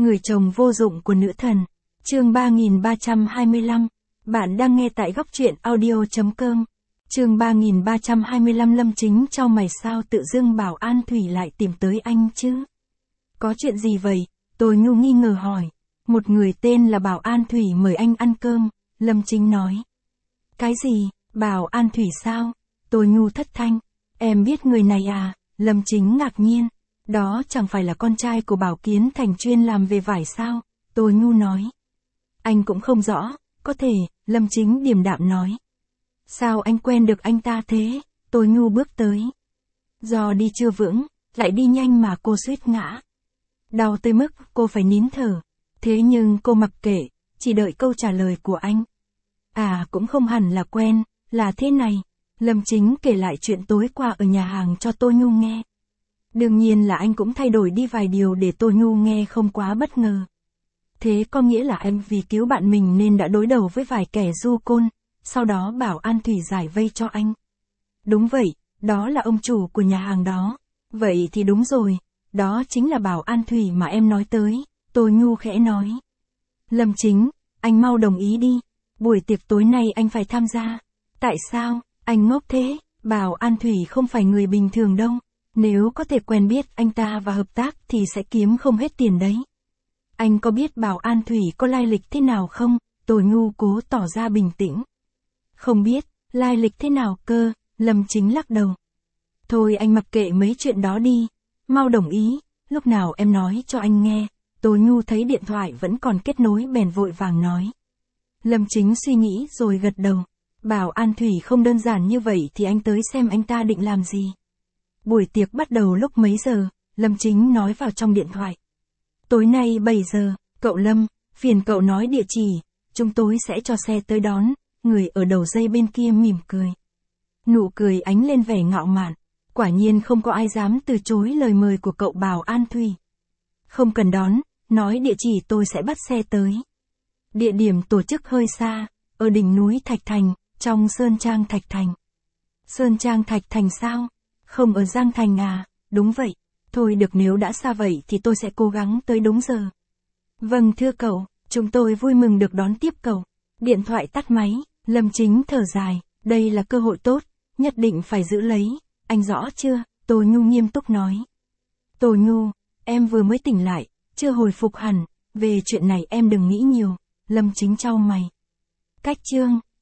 Người chồng vô dụng của nữ thần. Chương 3325. Bạn đang nghe tại góc truyện audio.com. Chương 3325. Lâm Chính chau mày, sao tự dưng Bảo An Thủy lại tìm tới anh chứ? Có chuyện gì vậy? Tôi Nhu nghi ngờ hỏi. Một người tên là Bảo An Thủy mời anh ăn cơm, Lâm Chính nói. Cái gì? Bảo An Thủy sao? Tôi Nhu thất thanh. Em biết người này à? Lâm Chính ngạc nhiên. Đó chẳng phải là con trai của Bảo Kiến Thành chuyên làm về vải sao? Tôi Nhu nói. Anh cũng không rõ, có thể, Lâm Chính điềm đạm nói. Sao anh quen được anh ta thế? Tôi Nhu bước tới. Do đi chưa vững, lại đi nhanh mà cô suýt ngã. Đau tới mức cô phải nín thở. Thế nhưng cô mặc kệ, chỉ đợi câu trả lời của anh. À, cũng không hẳn là quen, là thế này. Lâm Chính kể lại chuyện tối qua ở nhà hàng cho Tô Nhu nghe. Đương nhiên là anh cũng thay đổi đi vài điều để Tô Nhu nghe không quá bất ngờ. Thế có nghĩa là em vì cứu bạn mình nên đã đối đầu với vài kẻ du côn, sau đó Bảo An Thủy giải vây cho anh. Đúng vậy, đó là ông chủ của nhà hàng đó. Vậy thì đúng rồi, đó chính là Bảo An Thủy mà em nói tới, Tô Nhu khẽ nói. Lâm Chính, anh mau đồng ý đi, buổi tiệc tối nay anh phải tham gia. Tại sao, anh ngốc thế? Bảo An Thủy không phải người bình thường đâu. Nếu có thể quen biết anh ta và hợp tác thì sẽ kiếm không hết tiền đấy. Anh có biết Bảo An Thủy có lai lịch thế nào không? Tô Nhu cố tỏ ra bình tĩnh. Không biết, lai lịch thế nào cơ? Lâm Chính lắc đầu. Thôi anh mặc kệ mấy chuyện đó đi. Mau đồng ý, lúc nào em nói cho anh nghe. Tô Nhu thấy điện thoại vẫn còn kết nối bèn vội vàng nói. Lâm Chính suy nghĩ rồi gật đầu. Bảo An Thủy không đơn giản như vậy thì anh tới xem anh ta định làm gì. Buổi tiệc bắt đầu lúc mấy giờ? Lâm Chính nói vào trong điện thoại. Tối nay 7 giờ, cậu Lâm, phiền cậu nói địa chỉ, chúng tôi sẽ cho xe tới đón. Người ở đầu dây bên kia mỉm cười. Nụ cười ánh lên vẻ ngạo mạn. Quả nhiên không có ai dám từ chối lời mời của cậu Bảo An Thủy. Không cần đón, nói địa chỉ tôi sẽ bắt xe tới. Địa điểm tổ chức hơi xa, ở đỉnh núi Thạch Thành, trong Sơn Trang Thạch Thành. Sơn Trang Thạch Thành sao? Không ở Giang Thành à? Đúng vậy. Thôi được, nếu đã xa vậy thì tôi sẽ cố gắng tới đúng giờ. Vâng thưa cậu, chúng tôi vui mừng được đón tiếp cậu. Điện thoại tắt máy, Lâm Chính thở dài, đây là cơ hội tốt, nhất định phải giữ lấy, anh rõ chưa? Tô Nhu nghiêm túc nói. Tô Nhu, em vừa mới tỉnh lại, chưa hồi phục hẳn, về chuyện này em đừng nghĩ nhiều. Lâm Chính chau mày. Cách chương